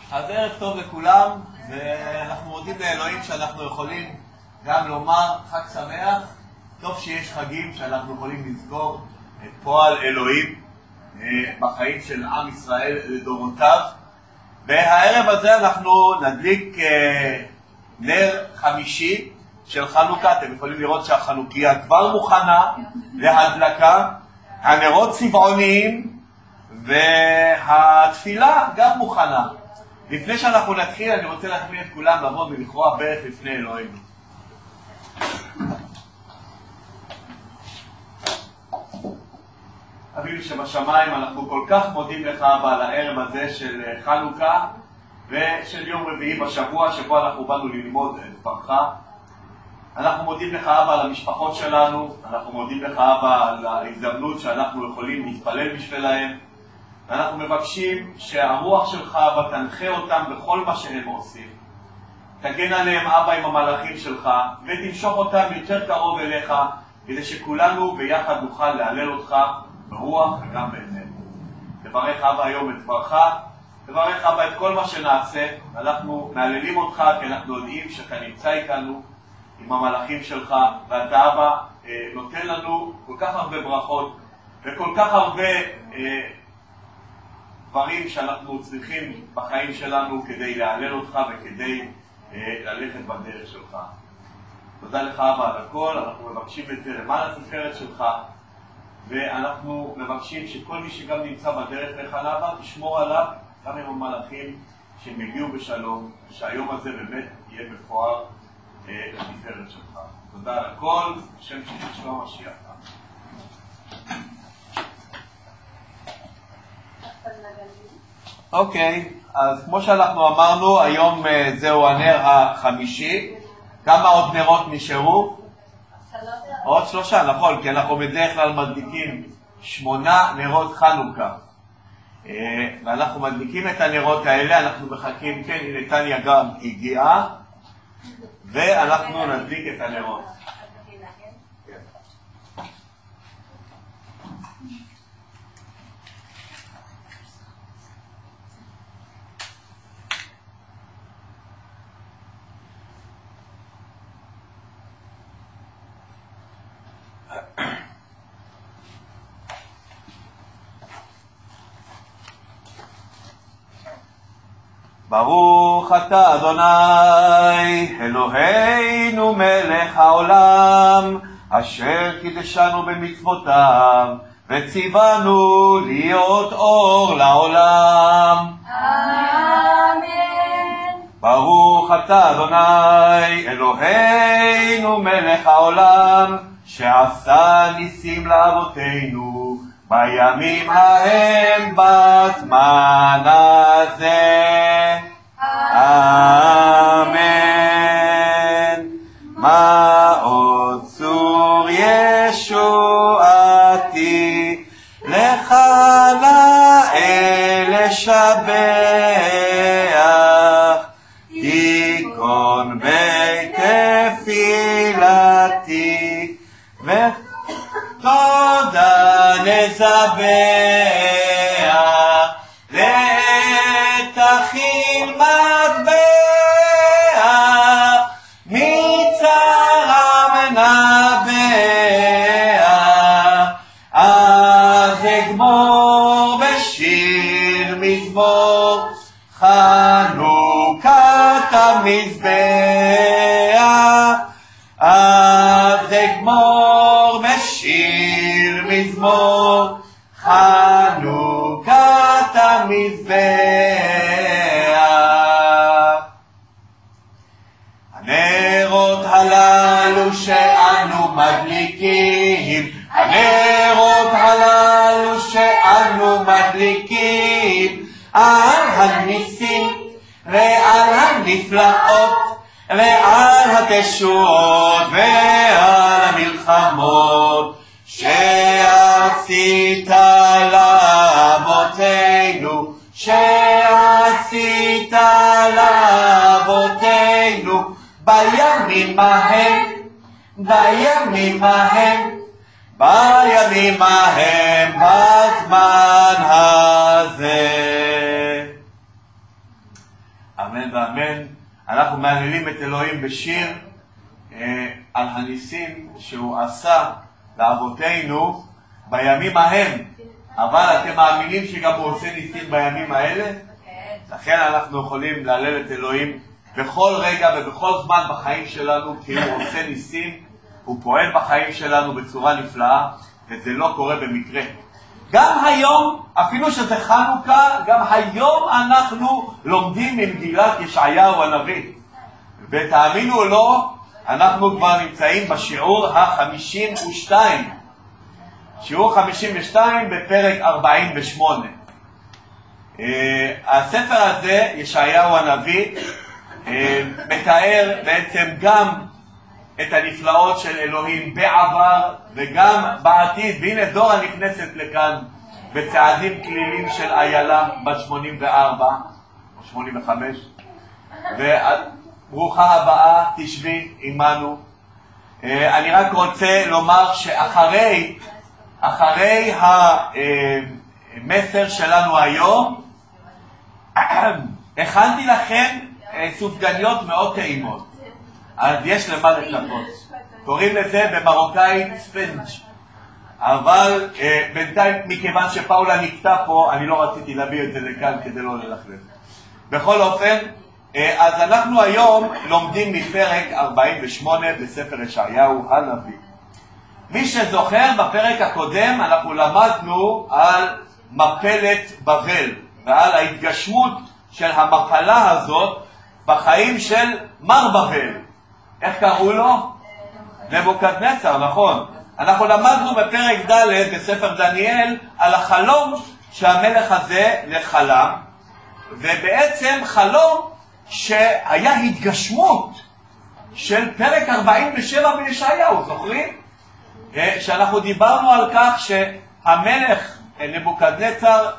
אז ערב טוב לכולם, ואנחנו מודים לאלוהים שאנחנו יכולים גם לומר חג שמח. טוב שיש חגים שאנחנו יכולים לזכור את פועל אלוהים בחיים של עם ישראל לדורותיו. והערב הזה אנחנו נדליק נר חמישי של חנוכה. אתם יכולים לראות שהחנוכיה כבר מוכנה להדלקה, הנרות צבעוניים והתפילה גם מוכנה. לפני שאנחנו נתחיל, אני רוצה להזמין את כולם לבוא ולכרוע ברך לפני אלוהינו. אבינו שבשמיים, אנחנו כל כך מודים לך על הערב הזה של חנוכה ושל יום רביעי בשבוע שבו אנחנו באנו ללמוד את דברך. אנחנו מודים לך אבא על המשפחות שלנו, אנחנו מודים לך אבא על ההזדמנות שאנחנו יכולים להתפלל בשבילהם, ואנחנו מבקשים שהרוח שלך אבא תנחה אותם בכל מה שהם עושים. תגן עליהם אבא עם המלאכים שלך ותמשוך אותם יותר קרוב אליך, כדי שכולנו ביחד נוכל להלל אותך ברוח וגם באמת. תברך אבא היום את דברך, תברך אבא את כל מה שנעשה. אנחנו מעללים אותך כי אנחנו יודעים שאתה נמצא איתנו עם המלאכים שלך, ואתה אבא נותן לנו כל כך הרבה ברכות וכל כך הרבה דברים שאנחנו צריכים בחיים שלנו כדי להלל אותך וכדי ללכת בדרך שלך. תודה לך אבא על הכל. אנחנו מבקשים את זה למען התפארת שלך, ואנחנו מבקשים שכל מי שגם נמצא בדרך לך אבא תשמור עליו, גם עם המלאכים שהם יגיעו בשלום, ושהיום הזה באמת יהיה מפואר לתפארת שלך. תודה על הכל, בשם של ישוע המשיח. אוקיי, אז כמו שאנחנו אמרנו, היום זהו הנר החמישי. כמה עוד נרות נשארו? עוד 3, נכון, כי אנחנו בדרך כלל מדליקים 8 נרות חנוכה. ואנחנו מדליקים את הנרות האלה, אנחנו מחכים, כן, הנה טניה גם הגיעה, ואנחנו נדליק את הנרות. ברוך אתה אדוני אלוהינו מלך העולם, אשר קידשנו במצוותיו וציוונו להיות אור לעולם. אמן. ברוך אתה אדוני אלוהינו מלך העולם, שעשה ניסים לאבותינו בימים ההם בזמן הזה. אמן. מה עוד צור ישועתי, לך לאל לשבח, תיכון בית תפילתי ותודה נזבח, לעת תכין מטבע מצרם נבע, אז אגמור בשיר מזמור חנוכת המזבח, אז אגמור בשיר מזמור חנוכת המזבח. הנרות הללו שאנו מדליקים, הנרות הללו שאנו מדליקים, על הניסים ועל הנפלאות ועל התשועות ועל המלחמות שעשית לאבותינו, שעשית לאבותינו בימים ההם, בימים ההם, בימים ההם בזמן הזה. אנחנו מהללים את אלוהים בשיר על הניסים שהוא עשה לאבותינו בימים ההם. אבל אתם מאמינים שגם הוא עושה ניסים בימים האלה? לכן אנחנו יכולים להלל את אלוהים בכל רגע ובכל זמן בחיים שלנו, כי הוא עושה ניסים, הוא פועל בחיים שלנו בצורה נפלאה, וזה לא קורה במקרה. גם היום, אפילו שזה חנוכה, גם היום אנחנו לומדים ממגילת ישעיהו הנביא. ותאמינו או לא, אנחנו כבר נמצאים בשיעור ה-52. שיעור 52 בפרק 48. הספר הזה, ישעיהו הנביא, מתאר בעצם גם את הנפלאות של אלוהים בעבר וגם בעתיד. והנה דורה נכנסת לכאן בצעדים כלילים של איילה בת 84 או 85. וברוכה הבאה, תשבי עמנו. אני רק רוצה לומר שאחרי המסר שלנו היום, הכנתי לכם סופגניות מאוד טעימות. אז יש למה לצפות. קוראים לזה במרוקאית ספנג'. אבל בינתיים, מכיוון שפאולה נקטע פה, אני לא רציתי להביא את זה לכאן כדי לא ללכלך. בכל אופן, אז אנחנו היום לומדים מפרק 48 בספר ישעיהו הנביא. מי שזוכר, בפרק הקודם אנחנו למדנו על מפלת בבל ועל ההתגשמות של המפלה הזאת בחיים של מר בבל. איך קראו לו? נבוקדנצר, נכון. אנחנו למדנו בפרק ד' בספר דניאל על החלום שהמלך הזה לחלם, ובעצם חלום שהיה התגשמות של פרק 47 בישעיהו, זוכרים? שאנחנו דיברנו על כך שהמלך נבוקדנצר,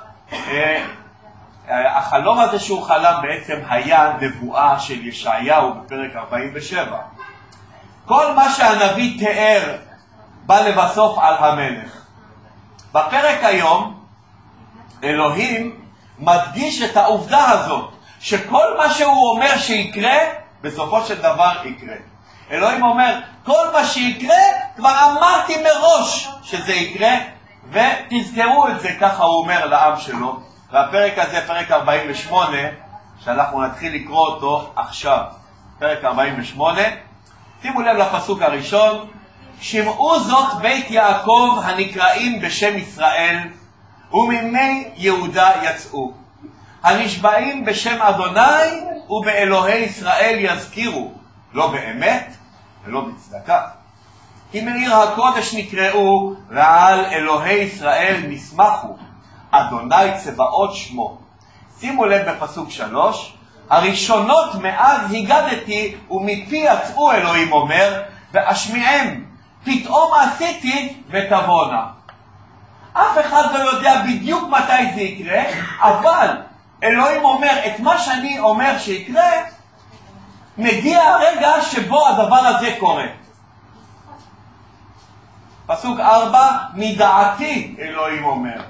החלום הזה שהוא חלם בעצם היה נבואה של ישעיהו בפרק 47. כל מה שהנביא תיאר בא לבסוף על המלך. בפרק היום אלוהים מדגיש את העובדה הזאת, שכל מה שהוא אומר שיקרה, בסופו של דבר יקרה. אלוהים אומר, כל מה שיקרה, כבר אמרתי מראש שזה יקרה, ותזכרו את זה, ככה הוא אומר לעם שלו. והפרק הזה, פרק 48, שאנחנו נתחיל לקרוא אותו עכשיו. פרק 48, שימו לב לפסוק הראשון, שמעו זאת בית יעקב הנקראים בשם ישראל, וממי יהודה יצאו. הנשבעים בשם אדוני ובאלוהי ישראל יזכירו, לא באמת ולא בצדקה. כי מעיר הקודש נקראו, ועל אלוהי ישראל נסמכו, אדוני צבאות שמו. שימו לב בפסוק 3, הראשונות מאז הגדתי ומפי יצאו, אלוהים אומר, ואשמיעם, פתאום עשיתי ותבונה. אף אחד לא יודע בדיוק מתי זה יקרה, אבל אלוהים אומר, את מה שאני אומר שיקרה, מגיע הרגע שבו הדבר הזה קורה. פסוק 4, מדעתי, אלוהים אומר,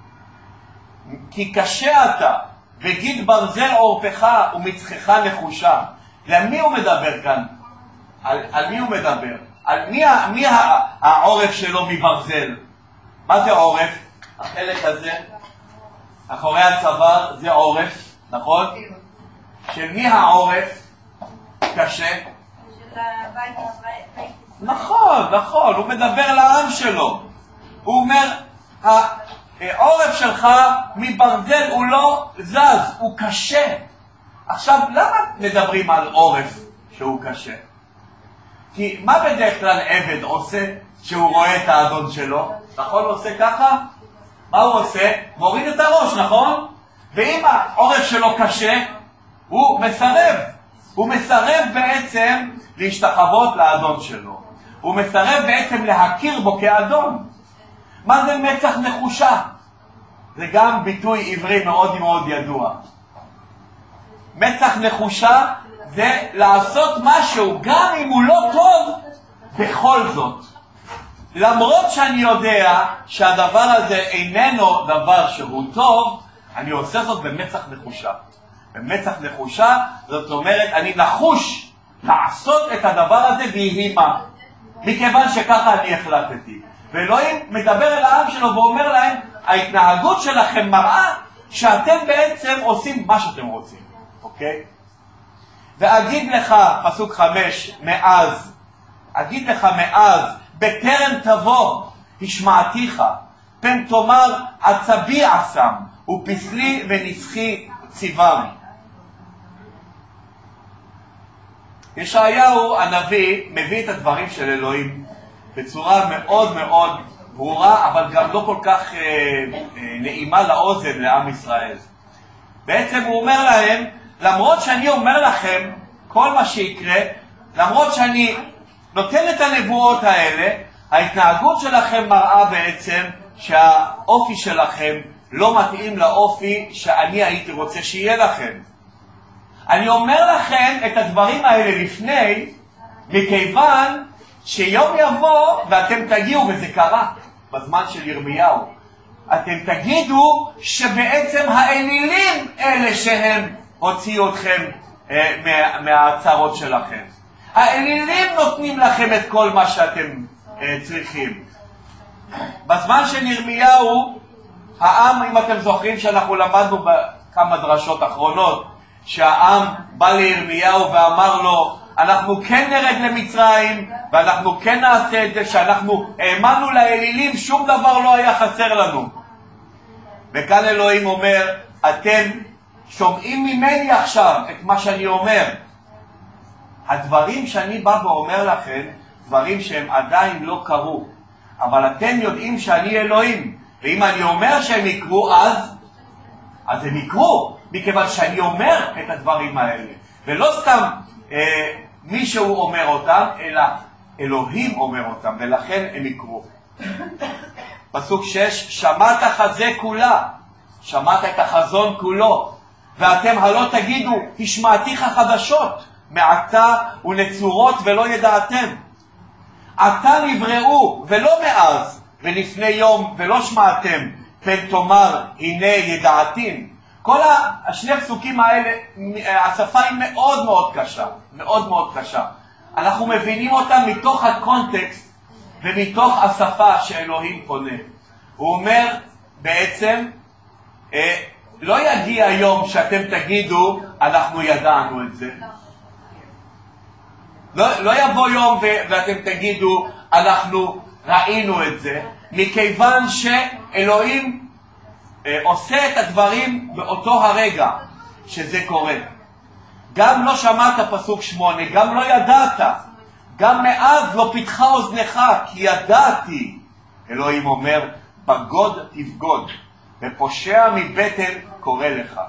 כי קשה אתה, וגיד ברזל עורפך ומצחך נחושה. למי הוא מדבר כאן? על מי הוא מדבר? על מי העורף שלו מברזל? מה זה עורף? החלק הזה, אחורי הצוואר, זה עורף, נכון? של מי העורף? קשה? של הבית. נכון, הוא מדבר לעם שלו. הוא אומר, העורף שלך מברזל הוא לא זז, הוא קשה. עכשיו, למה מדברים על עורף שהוא קשה? כי מה בדרך כלל עבד עושה שהוא רואה את האדון שלו? נכון, הוא עושה ככה? מה הוא עושה? מוריד את הראש, נכון? ואם העורף שלו קשה, הוא מסרב. הוא מסרב בעצם להשתחוות לאדון שלו. הוא מסרב בעצם להכיר בו כאדון. מה זה מצח נחושה? זה גם ביטוי עברי מאוד מאוד ידוע. מצח נחושה זה לעשות משהו, גם אם הוא לא טוב, בכל זאת. למרות שאני יודע שהדבר הזה איננו דבר שהוא טוב, אני עושה זאת במצח נחושה. במצח נחושה, זאת אומרת, אני נחוש לעשות את הדבר הזה ויהי מה. מכיוון שככה אני החלטתי. ואלוהים מדבר אל העם שלו ואומר להם, ההתנהגות שלכם מראה שאתם בעצם עושים מה שאתם רוצים. אוקיי? ואגיד לך, פסוק 5, מאז, אגיד לך מאז, בטרם תבוא, השמעתיך, פן תאמר עצבי עשם, ופסלי ונסחי ציוום. ישעיהו הנביא מביא את הדברים של אלוהים בצורה מאוד מאוד ברורה, אבל גם לא כל כך נעימה לאוזן לעם ישראל. בעצם הוא אומר להם, למרות שאני אומר לכם כל מה שיקרה, למרות שאני נותן את הנבואות האלה, ההתנהגות שלכם מראה בעצם שהאופי שלכם לא מתאים לאופי שאני הייתי רוצה שיהיה לכם. אני אומר לכם את הדברים האלה לפני, מכיוון שיום יבוא ואתם תגיעו, וזה קרה בזמן של ירמיהו, אתם תגידו שבעצם האלילים אלה שהם הוציאו אתכם מהצרות שלכם. האלילים נותנים לכם את כל מה שאתם צריכים. בזמן של ירמיהו, העם, אם אתם זוכרים שאנחנו למדנו בכמה דרשות אחרונות, שהעם בא לירמיהו ואמר לו, אנחנו כן נרד למצרים, ואנחנו כן נעשה את זה, שאנחנו האמנו לאלילים, שום דבר לא היה חסר לנו. וכאן אלוהים אומר, אתם שומעים ממני עכשיו את מה שאני אומר. הדברים שאני בא ואומר לכם, דברים שהם עדיין לא קרו, אבל אתם יודעים שאני אלוהים, ואם אני אומר שהם יקרו, אז הם יקרו, מכיוון שאני אומר את הדברים האלה. ולא סתם מישהו אומר אותם, אלא אלוהים אומר אותם, ולכן הם יקרו. פסוק 6, שמעת חזה כולה, שמעת את החזון כולו, ואתם הלא תגידו, השמעתיך חדשות, מעתה ונצורות ולא ידעתם. עתה נבראו ולא מאז, ולפני יום ולא שמעתם, פן תאמר הנה ידעתים. כל השני פסוקים האלה, השפה היא מאוד מאוד קשה, מאוד מאוד קשה. אנחנו מבינים אותם מתוך הקונטקסט ומתוך השפה שאלוהים פונה. הוא אומר בעצם, לא יגיע היום שאתם תגידו, אנחנו ידענו את זה. לא יבוא יום ואתם תגידו, אנחנו ראינו את זה, מכיוון שאלוהים עושה את הדברים באותו הרגע שזה קורה. גם לא שמעת פסוק 8, גם לא ידעת, גם מאז לא פיתחה אוזנך, כי ידעתי. אלוהים אומר, בגוד תבגוד, ופושע מבטן קורא לך.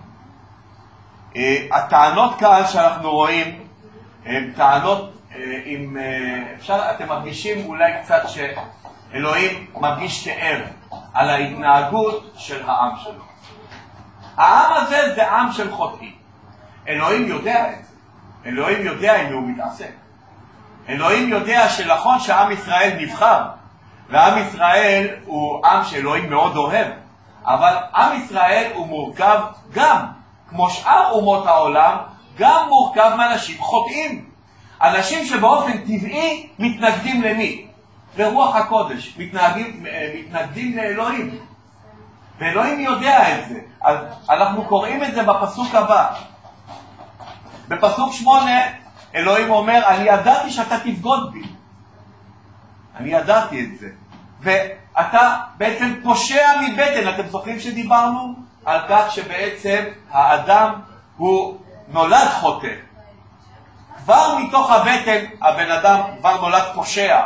הטענות כאן שאנחנו רואים, הן טענות עם, אתם מרגישים אולי קצת שאלוהים מרגיש כאב על ההתנהגות של העם שלו. העם הזה זה עם של חוטאים. אלוהים יודע את זה. אלוהים יודע אם הוא מתעסק. אלוהים יודע שנכון שעם ישראל נבחר, ועם ישראל הוא עם שאלוהים מאוד אוהב, אבל עם ישראל הוא מורכב גם, כמו שאר אומות העולם, גם מורכב מאנשים חוטאים. אנשים שבאופן טבעי מתנגדים למי? לרוח הקודש, מתנגדים לאלוהים. ואלוהים יודע את זה. אז אנחנו קוראים את זה בפסוק הבא. בפסוק 8, אלוהים אומר, אני ידעתי שאתה תבגוד בי. אני ידעתי את זה. ואתה בעצם פושע מבטן. אתם זוכרים שדיברנו על כך שבעצם האדם הוא נולד חוטא. כבר מתוך הבטן הבן אדם כבר נולד פושע.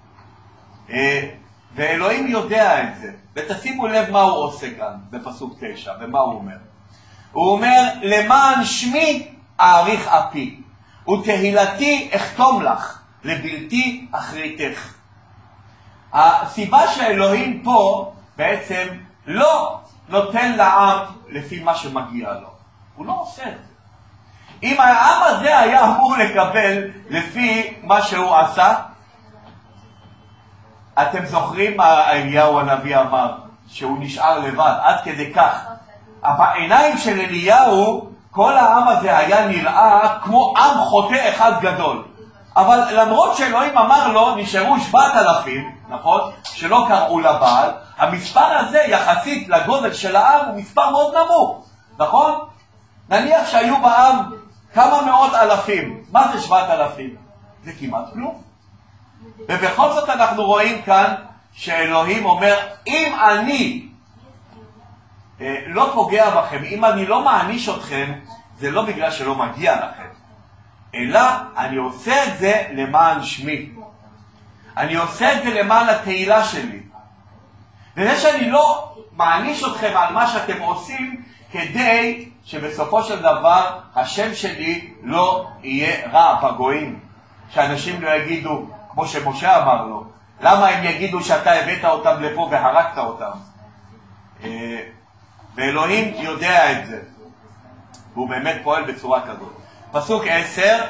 ואלוהים יודע את זה. ותשימו לב מה הוא עושה כאן בפסוק 9, ומה הוא אומר. הוא אומר, למען שמי אעריך אפי, ותהילתי אחתום לך, לבלתי אחריתך. הסיבה שאלוהים פה בעצם לא נותן לעם לפי מה שמגיע לו. הוא לא עושה את זה. אם העם הזה היה אמור לקבל לפי מה שהוא עשה, אתם זוכרים מה אליהו הנביא אמר, שהוא נשאר לבד, עד כדי כך. בעיניים של אליהו כל העם הזה היה נראה כמו עם חוטא אחד גדול. אבל למרות שאלוהים אמר לו, נשארו 7,000, נכון? שלא קראו לבעל, המספר הזה יחסית לגודל של העם הוא מספר מאוד נמוך, נכון? נניח שהיו בעם כמה מאות אלפים. מה זה 7,000? זה כמעט כלום. ובכל זאת אנחנו רואים כאן שאלוהים אומר, אם אני לא פוגע בכם, אם אני לא מעניש אתכם, זה לא בגלל שלא מגיע לכם, אלא אני עושה את זה למען שמי. אני עושה את זה למען התהילה שלי. וזה שאני לא מעניש אתכם על מה שאתם עושים, כדי שבסופו של דבר השם שלי לא יהיה רע בגויים. שאנשים לא יגידו, כמו שמשה אמר לו, למה הם יגידו שאתה הבאת אותם לפה והרגת אותם? ואלוהים יודע את זה. והוא באמת פועל בצורה כזאת. פסוק 10,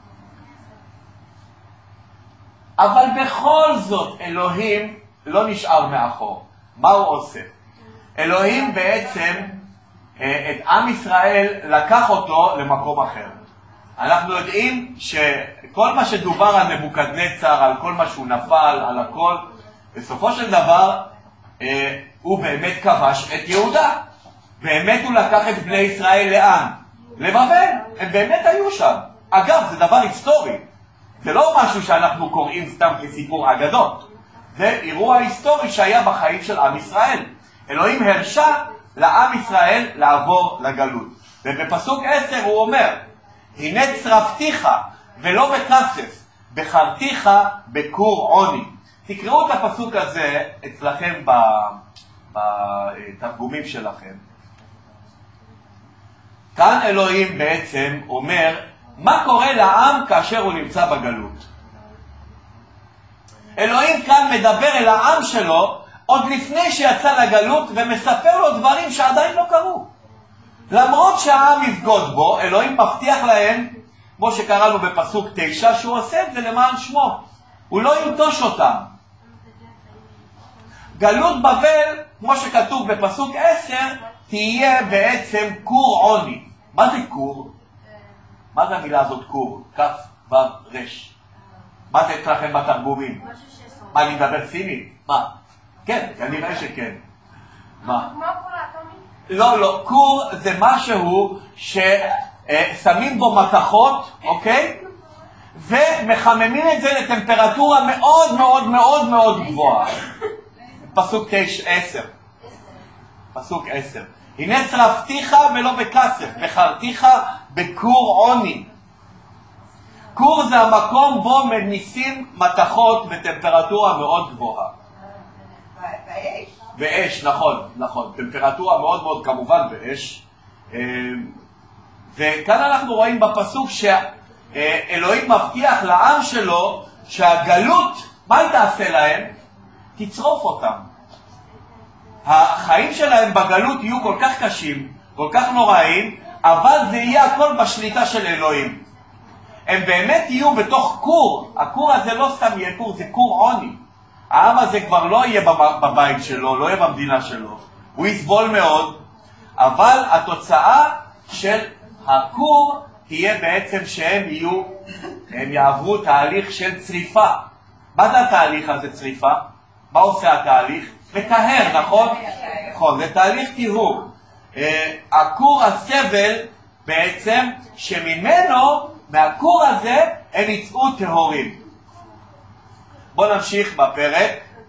אבל בכל זאת אלוהים לא נשאר מאחור. מה הוא עושה? אלוהים בעצם את עם ישראל לקח אותו למקום אחר. אנחנו יודעים שכל מה שדובר על נבוקדנצר, על כל מה שהוא נפל, על הכל, בסופו של דבר הוא באמת כבש את יהודה. באמת הוא לקח את בני ישראל לאן? לבבל. הם באמת היו שם. אגב, זה דבר היסטורי. זה לא משהו שאנחנו קוראים סתם כסיפור אגדות. זה אירוע היסטורי שהיה בחיים של עם ישראל. אלוהים הרשה לעם ישראל לעבור לגלות. ובפסוק 10 הוא אומר, הנה צרפתיך ולא בכסף, בחרתיך בכור עוני. תקראו את הפסוק הזה אצלכם בתרגומים שלכם. כאן אלוהים בעצם אומר, מה קורה לעם כאשר הוא נמצא בגלות? אלוהים כאן מדבר אל העם שלו עוד לפני שיצא לגלות ומספר לו דברים שעדיין לא קרו. למרות שהעם יבגוד בו, אלוהים מבטיח להם, כמו שקראנו בפסוק 9, שהוא עושה את זה למען שמו. הוא לא ינטוש אותם. גלות בבל, כמו שכתוב בפסוק 10, תהיה בעצם כור עוני. מה זה כור? מה זה המילה הזאת כור? כף ו' רש. מה זה אצלכם בתרגומים? מה, אני מדבר סינית? מה? כן, אני רואה שכן. מה? לא, לא, כור זה משהו ששמים בו מתכות, אוקיי? ומחממים את זה לטמפרטורה מאוד מאוד מאוד מאוד גבוהה. פסוק 10. פסוק 10. הנה צרפתיך ולא בכסף, בחרתיך בכור עוני. כור זה המקום בו מניסים מתכות בטמפרטורה מאוד גבוהה. באש? באש, נכון, נכון. טמפרטורה מאוד מאוד כמובן באש. וכאן אנחנו רואים בפסוק שאלוהים מבטיח לעם שלו שהגלות, מה היא תעשה להם? תצרוף אותם. החיים שלהם בגלות יהיו כל כך קשים, כל כך נוראים, אבל זה יהיה הכל בשליטה של אלוהים. הם באמת יהיו בתוך כור. הכור הזה לא סתם יהיה כור, זה כור עוני. העם הזה כבר לא יהיה בבית שלו, לא יהיה במדינה שלו. הוא יסבול מאוד, אבל התוצאה של הכור תהיה בעצם הם יעברו תהליך של צריפה. מה זה התהליך הזה צריפה? מה עושה התהליך? מטהר, נכון? נכון, זה תהליך טיהור. הכור הסבל בעצם שממנו, מהכור הזה, הם יצאו טהורים. בואו נמשיך בפרק.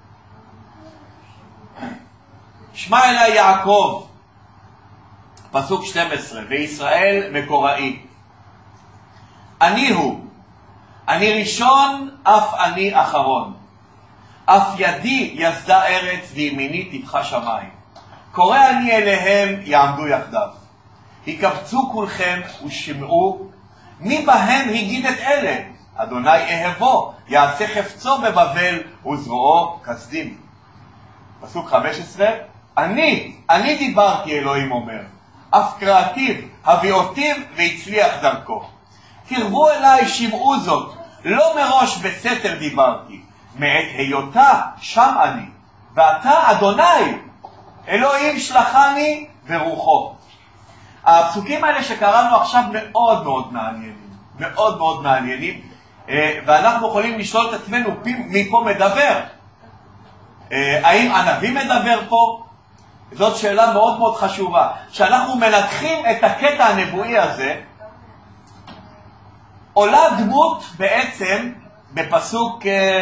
שמע אלי יעקב, פסוק 12, וישראל מקוראי. אני הוא, אני ראשון, אף אני אחרון. אף ידי יסדה ארץ וימיני תפחה שמיים. קורא אני אליהם יעמדו יחדיו. יקבצו כולכם ושמעו, מי בהם הגיד את אלה? אדוני אהבו, יעשה חפצו בבבל וזרועו כסדים. פסוק 15, אני דיברתי, אלוהים אומר, אף קראתיו, הביאותיו והצליח דרכו. קרבו אליי, שמעו זאת, לא מראש בסתר דיברתי, מעת היותה שם אני, ואתה אדוני, אלוהים שלחני ורוחו. הפסוקים האלה שקראנו עכשיו מאוד מאוד מעניינים, מאוד מאוד מעניינים, ואנחנו יכולים לשאול את עצמנו מי פה מדבר. האם הנביא מדבר פה? זאת שאלה מאוד מאוד חשובה. כשאנחנו מנתחים את הקטע הנבואי הזה, עולה דמות בעצם בפסוק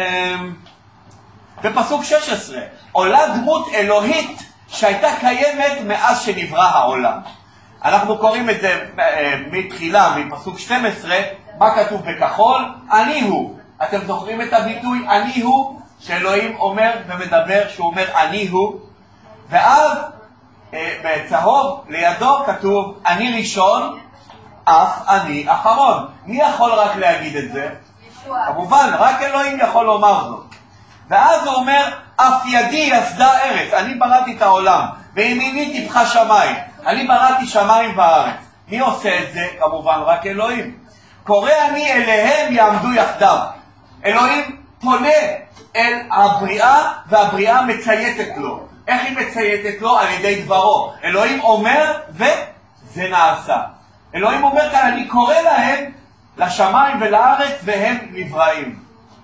16, עולה דמות אלוהית שהייתה קיימת מאז שנברא העולם. אנחנו קוראים את זה מתחילה, מפסוק 12, מה כתוב בכחול? אני הוא. אתם זוכרים את הביטוי אני הוא, שאלוהים אומר ומדבר שהוא אומר אני הוא, ואז בצהוב לידו כתוב אני ראשון, אף אני אחרון. מי יכול רק להגיד את זה? ישוע. כמובן, רק אלוהים יכול לומר זאת. ואז הוא אומר, אף ידי יסדה ארץ, אני בראתי את העולם, וימיני טיפחה שמיים, אני בראתי שמיים וארץ. מי עושה את זה? כמובן, רק אלוהים. קורא אני אליהם יעמדו יחדיו. אלוהים פונה אל הבריאה, והבריאה מצייתת לו. איך היא מצייתת לו? על ידי דברו. אלוהים אומר, וזה נעשה. אלוהים אומר כאן, אני קורא להם, לשמיים ולארץ, והם נבראים.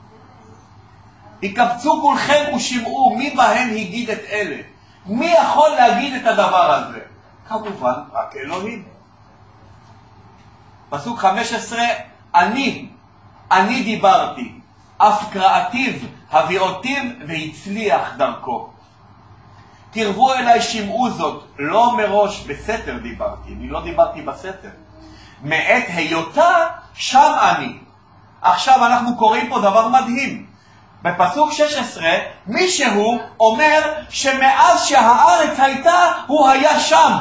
יקבצו כולכם ושמעו, מי בהם הגיד את אלה? מי יכול להגיד את הדבר הזה? כמובן, רק אלוהים. פסוק 15, אני דיברתי, אף קראתיו, הביאותיו והצליח דרכו. קרבו אליי שמעו זאת, לא מראש בסתר דיברתי, אני לא דיברתי בסתר. מעת היותה, שם אני. עכשיו אנחנו קוראים פה דבר מדהים. בפסוק 16, מישהו אומר שמאז שהארץ הייתה, הוא היה שם.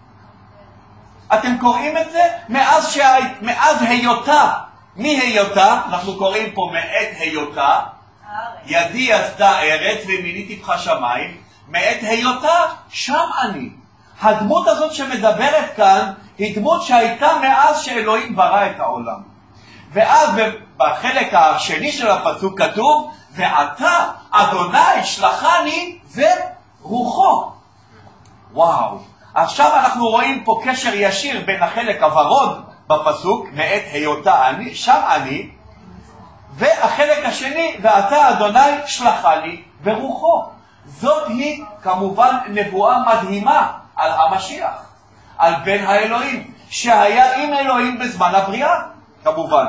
אתם קוראים את זה? מאז היותה. מי היותה? אנחנו קוראים פה מעת היותה. ידי יסדה ארץ וימיני טיפחה שמיים. מעת היותה, שם אני. הדמות הזאת שמדברת כאן, היא דמות שהייתה מאז שאלוהים ברא את העולם. ואז בחלק השני של הפסוק כתוב, ועתה אדוני שלחני ורוחו. וואו. עכשיו אנחנו רואים פה קשר ישיר בין החלק הוורוד בפסוק, מעת היותה שם אני, והחלק השני, ועתה אדוני שלחני ורוחו. זאת היא כמובן נבואה מדהימה על המשיח, על בן האלוהים, שהיה עם אלוהים בזמן הבריאה, כמובן.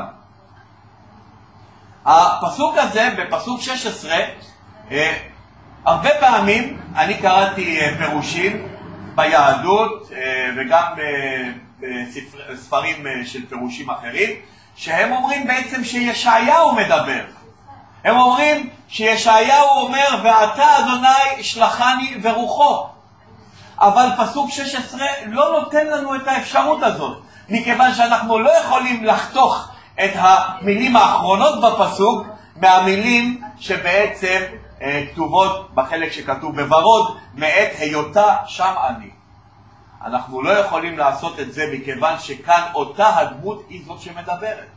הפסוק הזה, בפסוק 16, הרבה פעמים אני קראתי פירושים ביהדות וגם בספרים של פירושים אחרים, שהם אומרים בעצם שישעיהו מדבר. הם אומרים שישעיהו אומר, ועתה אדוני שלחני ורוחו. אבל פסוק 16 לא נותן לנו את האפשרות הזאת, מכיוון שאנחנו לא יכולים לחתוך את המילים האחרונות בפסוק מהמילים שבעצם כתובות בחלק שכתוב בוורוד, מעת היותה שם אני. אנחנו לא יכולים לעשות את זה מכיוון שכאן אותה הדמות היא זאת שמדברת.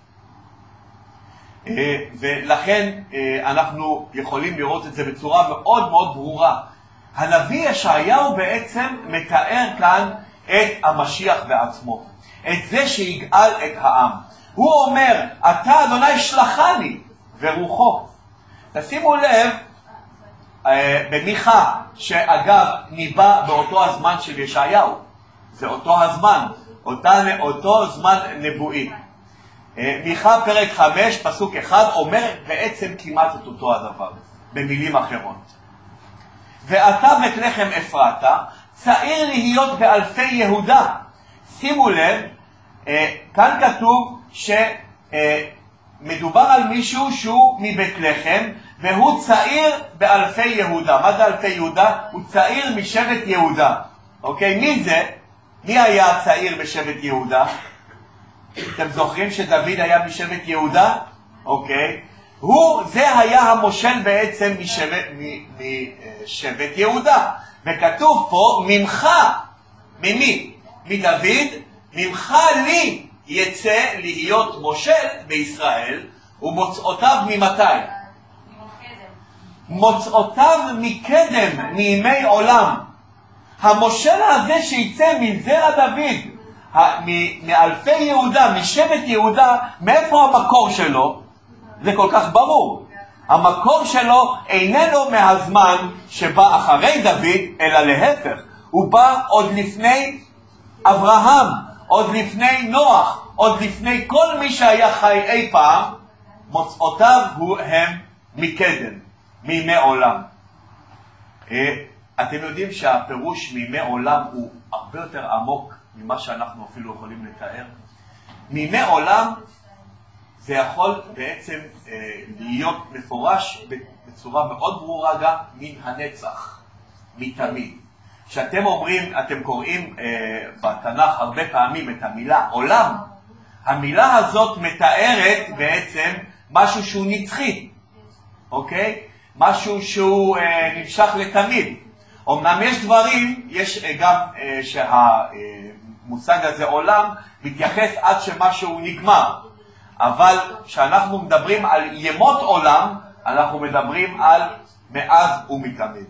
ולכן אנחנו יכולים לראות את זה בצורה מאוד מאוד ברורה. הנביא ישעיהו בעצם מתאר כאן את המשיח בעצמו, את זה שיגאל את העם. הוא אומר, אתה אדוני שלחני ורוחו. תשימו לב, במיכה, שאגב ניבא באותו הזמן של ישעיהו, זה אותו הזמן, אותו זמן נבואי. מיכה פרק 5 פסוק 1 אומר בעצם כמעט את אותו הדבר, במילים אחרות. ואתה בית לחם אפרתה, צעיר להיות באלפי יהודה. שימו לב, כאן כתוב שמדובר על מישהו שהוא מבית לחם, והוא צעיר באלפי יהודה. מה זה אלפי יהודה? הוא צעיר משבט יהודה. אוקיי, מי זה? מי היה הצעיר בשבט יהודה? אתם זוכרים שדוד היה משבט יהודה? אוקיי. זה היה המושל בעצם משבט יהודה. וכתוב פה, ממך, ממי? מדוד, ממך לי יצא להיות מושל בישראל, ומוצאותיו ממתי? מוצאותיו מקדם, מימי עולם. המושל הזה שיצא מזרע דוד, מאלפי יהודה, משבט יהודה, מאיפה המקור שלו? זה כל כך ברור. המקור שלו איננו מהזמן שבא אחרי דוד, אלא להפך. הוא בא עוד לפני אברהם, עוד לפני נוח, עוד לפני כל מי שהיה חי אי פעם. מוצאותיו הם מקדם, מימי עולם. אתם יודעים שהפירוש מימי עולם הוא הרבה יותר עמוק ממה שאנחנו אפילו יכולים לתאר. מימי עולם זה יכול בעצם להיות מפורש בצורה מאוד ברורה גם מן הנצח, מתמיד. כשאתם אומרים, אתם קוראים בתנ"ך הרבה פעמים את המילה עולם, המילה הזאת מתארת בעצם משהו שהוא נצחי, אוקיי? משהו שהוא נמשך לתמיד. אמנם יש דברים, יש גם שהמושג הזה עולם מתייחס עד שמשהו נגמר. אבל כשאנחנו מדברים על ימות עולם, אנחנו מדברים על מאז ומתמיד.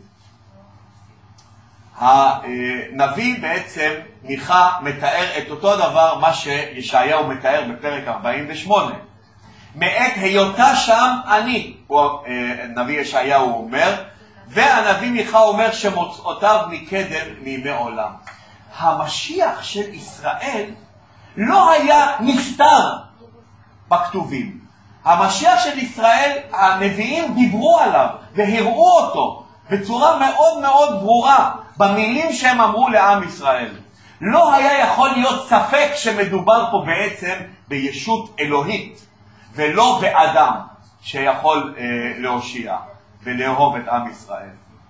הנביא בעצם מיכה מתאר את אותו דבר מה שישעיהו מתאר בפרק 48. מעת היותה שם אני, נביא ישעיהו אומר, והנביא מיכה אומר שמוצאותיו מקדם מימי עולם. המשיח של ישראל לא היה נסתר בכתובים. המשיח של ישראל, הנביאים דיברו עליו והראו אותו בצורה מאוד מאוד ברורה במילים שהם אמרו לעם ישראל. לא היה יכול להיות ספק שמדובר פה בעצם בישות אלוהית ולא באדם שיכול להושיע ולאהוב את עם ישראל.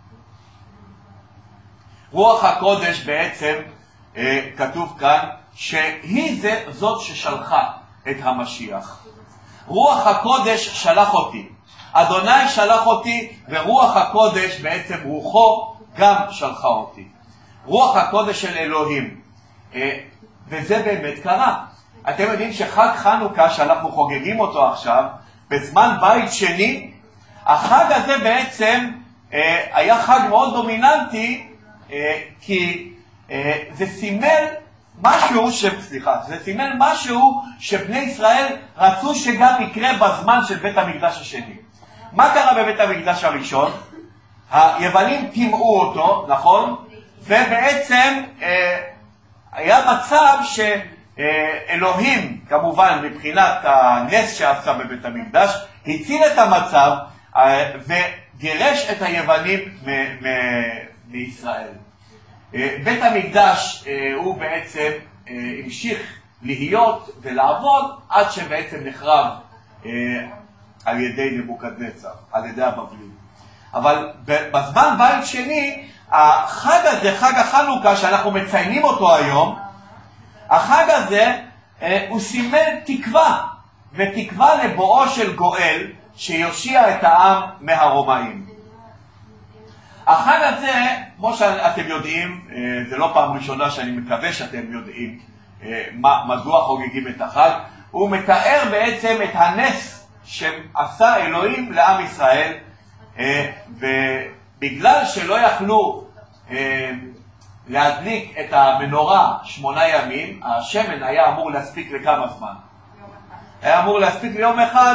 רוח הקודש בעצם כתוב כאן שהיא זאת ששלחה את המשיח. רוח הקודש שלח אותי. אדוני שלח אותי, ורוח הקודש בעצם רוחו גם שלחה אותי. רוח הקודש של אלוהים. וזה באמת קרה. אתם יודעים שחג חנוכה שאנחנו חוגגים אותו עכשיו, בזמן בית שני, החג הזה בעצם היה חג מאוד דומיננטי, כי זה סימל משהו שבני ישראל רצו שגם יקרה בזמן של בית המקדש השני. מה קרה בבית המקדש הראשון? היוונים טימאו אותו, נכון? ובעצם היה מצב שאלוהים, כמובן מבחינת הנס שעשה בבית המקדש, הציל את המצב וגירש את היוונים מישראל. בית המקדש הוא בעצם המשיך להיות ולעבוד עד שבעצם נחרב על ידי נבוכדנצר, על ידי הבבלים. אבל בזמן בית שני, החג הזה, חג החנוכה שאנחנו מציינים אותו היום, החג הזה הוא סימל תקווה, ותקווה לבואו של גואל שיושיע את העם מהרומאים. החג הזה, כמו שאתם יודעים, זה לא פעם ראשונה שאני מקווה שאתם יודעים מדוע חוגגים את החג, הוא מתאר בעצם את הנס שעשה אלוהים לעם ישראל, ובגלל שלא יכלו להדליק את המנורה 8 ימים, השמן היה אמור להספיק לכמה זמן? היה אמור להספיק ליום אחד,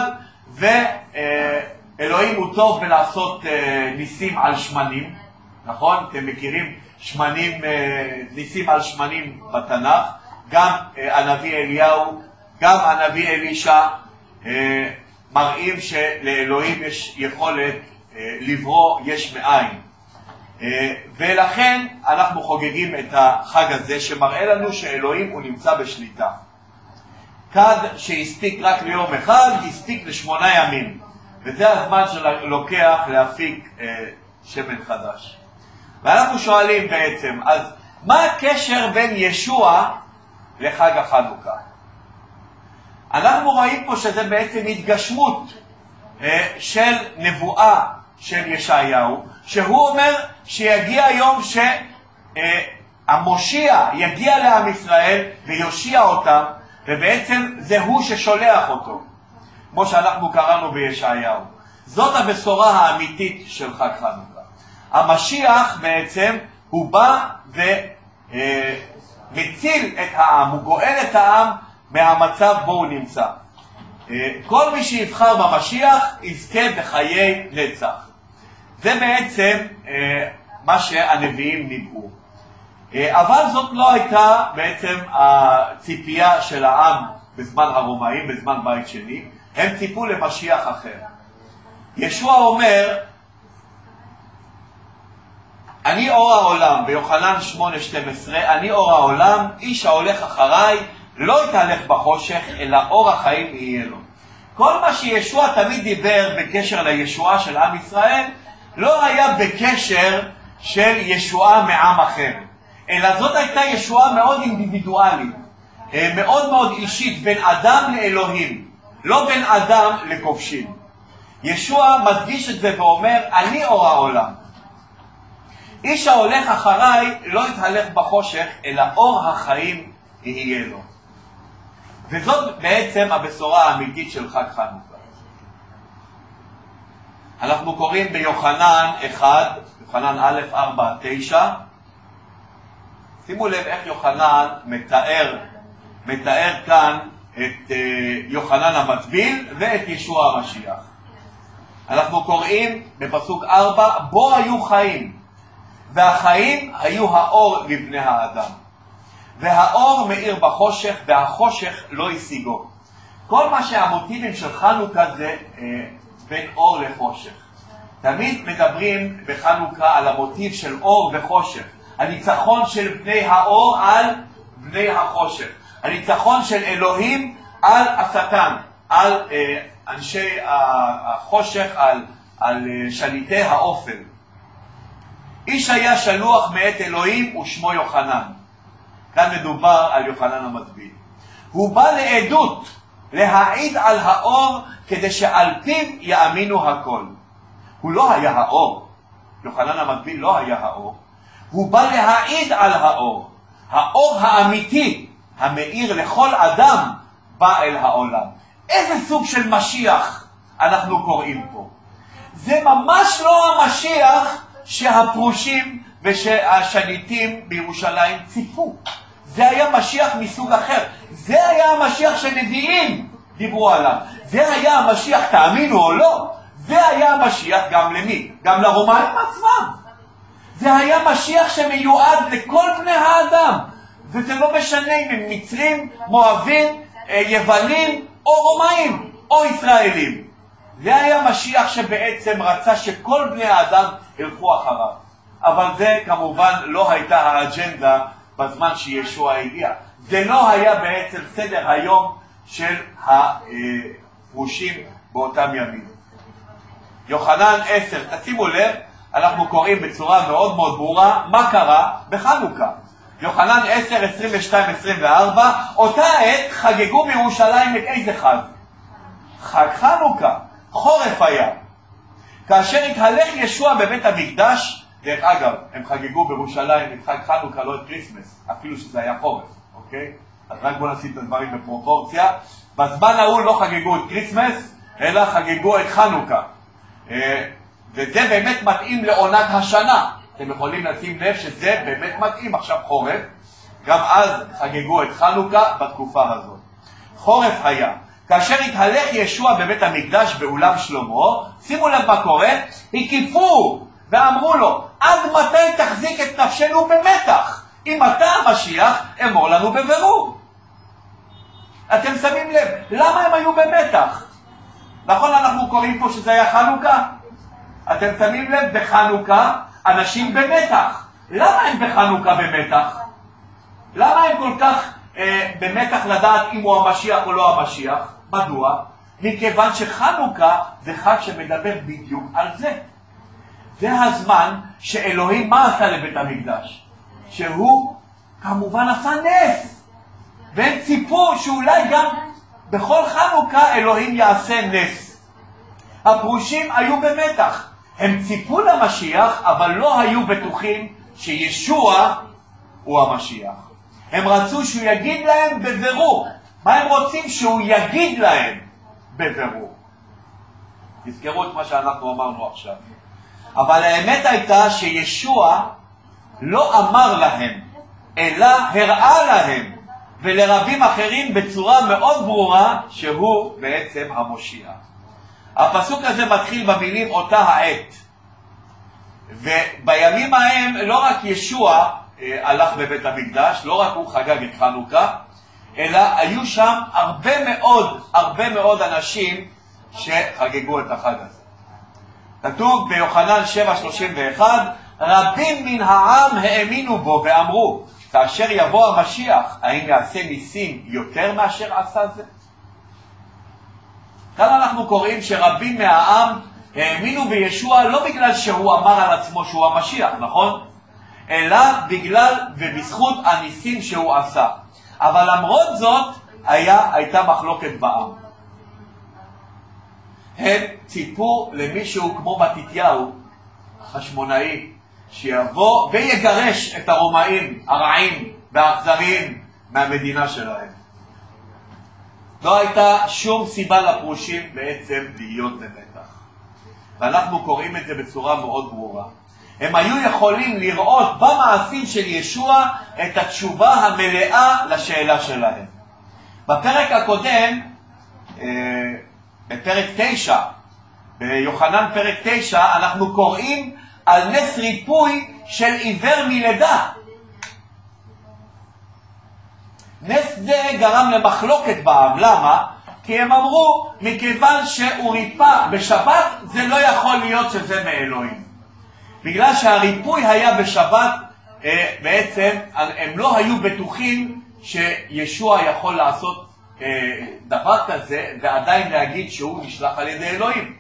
ואלוהים הוא טוב בלעשות ניסים על שמנים, נכון? אתם מכירים שמנים, ניסים על שמנים בתנ"ך, גם הנביא אליהו, גם הנביא אלישע, מראים שלאלוהים יש יכולת לברוא יש מאין. ולכן אנחנו חוגגים את החג הזה שמראה לנו שאלוהים הוא נמצא בשליטה. כד שהספיק רק ליום אחד, הספיק ל8 ימים. וזה הזמן שלוקח להפיק שמן חדש. ואנחנו שואלים בעצם, אז מה הקשר בין ישוע לחג החנוכה? אנחנו רואים פה שזה בעצם התגשמות של נבואה של ישעיהו, שהוא אומר שיגיע יום שהמושיע יגיע לעם ישראל ויושיע אותם, ובעצם זה הוא ששולח אותו, כמו שאנחנו קראנו בישעיהו. זאת הבשורה האמיתית של חג חנוכה. המשיח בעצם הוא בא מציל את העם, הוא גואל את העם מהמצב בו הוא נמצא. כל מי שיבחר במשיח יזכה בחיי נצח. זה בעצם מה שהנביאים ניבאו. אבל זאת לא הייתה בעצם הציפייה של העם בזמן הרומאים, בזמן בית שני. הם ציפו למשיח אחר. ישוע אומר, אני אור העולם, ביוחנן 8:12, אני אור העולם, איש ההולך אחריי לא יתהלך בחושך, אלא אור החיים יהיה לו. כל מה שישוע תמיד דיבר בקשר לישועה של עם ישראל, לא היה בקשר של ישועה מעם אחר, אלא זאת הייתה ישועה מאוד אינדיבידואלית, מאוד מאוד אישית, בין אדם לאלוהים, לא בין אדם לכובשים. ישוע מדגיש את זה ואומר, אני אור העולם. איש ההולך אחריי לא יתהלך בחושך, אלא אור החיים יהיה לו. וזאת בעצם הבשורה האמיתית של חג חנוכה. אנחנו קוראים ביוחנן 1, יוחנן א' 4-9. שימו לב איך יוחנן מתאר כאן את יוחנן המטביל ואת ישוע המשיח. אנחנו קוראים בפסוק 4, בו היו חיים, והחיים היו האור לבני האדם. והאור מאיר בחושך, והחושך לא השיגו. כל מה שהמוטיבים של חנוכה זה בין אור לחושך. תמיד מדברים בחנוכה על המוטיב של אור וחושך. הניצחון של בני האור על בני החושך. הניצחון של אלוהים על השטן, על אנשי החושך, על שליטי האופל. איש היה שלוח מאת אלוהים ושמו יוחנן. כאן מדובר על יוחנן המטביל. הוא בא לעדות, להעיד על האור, כדי שעל פיו יאמינו הכל. הוא לא היה האור. יוחנן המטביל לא היה האור. הוא בא להעיד על האור. האור האמיתי, המאיר לכל אדם, בא אל העולם. איזה סוג של משיח אנחנו קוראים פה? זה ממש לא המשיח שהפרושים ושהשליטים בירושלים ציפו. זה היה משיח מסוג אחר. זה היה המשיח שנביאים דיברו עליו. זה היה המשיח, תאמינו או לא, זה היה המשיח גם למי? גם לרומאים עצמם. זה היה משיח שמיועד לכל בני האדם. וזה לא משנה אם הם מצרים, מואבים, יוונים או רומאים או ישראלים. זה היה משיח שבעצם רצה שכל בני האדם ילכו אחריו. אבל זה כמובן לא הייתה האג'נדה בזמן שישוע הגיע. זה לא היה בעצם סדר היום של הפרושים באותם ימים. יוחנן 10, תשימו לב, אנחנו קוראים בצורה מאוד מאוד ברורה מה קרה בחנוכה. יוחנן 10, 22, 24, אותה עת חגגו בירושלים את איזה חג? חג חנוכה, חורף היה. כאשר התהלך ישוע בבית המקדש, דרך אגב, הם חגגו בירושלים את חג חנוכה, לא את קריסמס, אפילו שזה היה חורף, אוקיי? אז רק בואו נשים את הדברים בפרופורציה. בזמן ההוא לא חגגו את קריסמס, אלא חגגו את חנוכה. וזה באמת מתאים לעונת השנה. אתם יכולים לשים לב שזה באמת מתאים, עכשיו חורף. גם אז חגגו את חנוכה בתקופה הזאת. חורף היה. כאשר התהלך ישוע בבית המקדש באולם שלמה, שימו לב מה קורה, הקיפו ואמרו לו, עד מתי תחזיק את נפשנו במתח? אם אתה המשיח, אמור לנו בבירור. אתם שמים לב, למה הם היו במתח? נכון, אנחנו קוראים פה שזה היה חנוכה? אתם שמים לב, בחנוכה אנשים במתח. למה הם בחנוכה במתח? למה הם כל כך במתח לדעת אם הוא המשיח או לא המשיח? מדוע? מכיוון שחנוכה זה חג שמדבר בדיוק על זה. זה הזמן שאלוהים מה עשה לבית המקדש? שהוא כמובן עשה נס. והם ציפו שאולי גם בכל חנוכה אלוהים יעשה נס. הפרושים היו במתח. הם ציפו למשיח, אבל לא היו בטוחים שישוע הוא המשיח. הם רצו שהוא יגיד להם בבירור. מה הם רוצים? שהוא יגיד להם בבירור. תזכרו את מה שאנחנו אמרנו עכשיו. אבל האמת הייתה שישוע לא אמר להם אלא הראה להם ולרבים אחרים בצורה מאוד ברורה שהוא בעצם המושיע. הפסוק הזה מתחיל במילים אותה העת. ובימים ההם לא רק ישוע הלך בבית המקדש, לא רק הוא חגג את חנוכה, אלא היו שם הרבה מאוד אנשים שחגגו את החג הזה. כתוב ביוחנן 7:31, רבים מן העם האמינו בו ואמרו, כאשר יבוא המשיח, האם יעשה ניסים יותר מאשר עשה זה? כאן אנחנו קוראים שרבים מהעם האמינו בישוע לא בגלל שהוא אמר על עצמו שהוא המשיח, נכון? אלא בגלל ובזכות הניסים שהוא עשה. אבל למרות זאת הייתה מחלוקת בעם. הם ציפו למישהו כמו מתתיהו החשמונאי שיבוא ויגרש את הרומאים הרעים והאכזריים מהמדינה שלהם. לא הייתה שום סיבה לפרושים בעצם להיות במתח. ואנחנו קוראים את זה בצורה מאוד ברורה. הם היו יכולים לראות במעשים של ישוע את התשובה המלאה לשאלה שלהם. בפרק הקודם, בפרק 9, ביוחנן פרק 9, אנחנו קוראים על נס ריפוי של עיוור מלידה. נס זה גרם למחלוקת בעם. למה? כי הם אמרו, מכיוון שהוא ריפא בשבת, זה לא יכול להיות שזה מאלוהים. בגלל שהריפוי היה בשבת, בעצם הם לא היו בטוחים שישוע יכול לעשות דבר כזה, ועדיין להגיד שהוא נשלח על ידי אלוהים.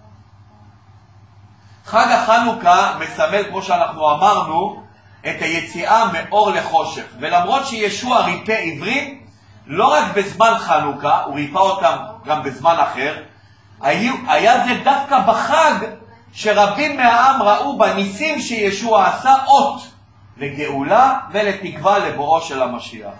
חג החנוכה מסמל, כמו שאנחנו אמרנו, את היציאה מאור לחושך. ולמרות שישוע ריפא עיוורים, לא רק בזמן חנוכה, הוא ריפא אותם גם בזמן אחר, היה זה דווקא בחג שרבים מהעם ראו בניסים שישוע עשה אות לגאולה ולתקווה לבואו של המשיח.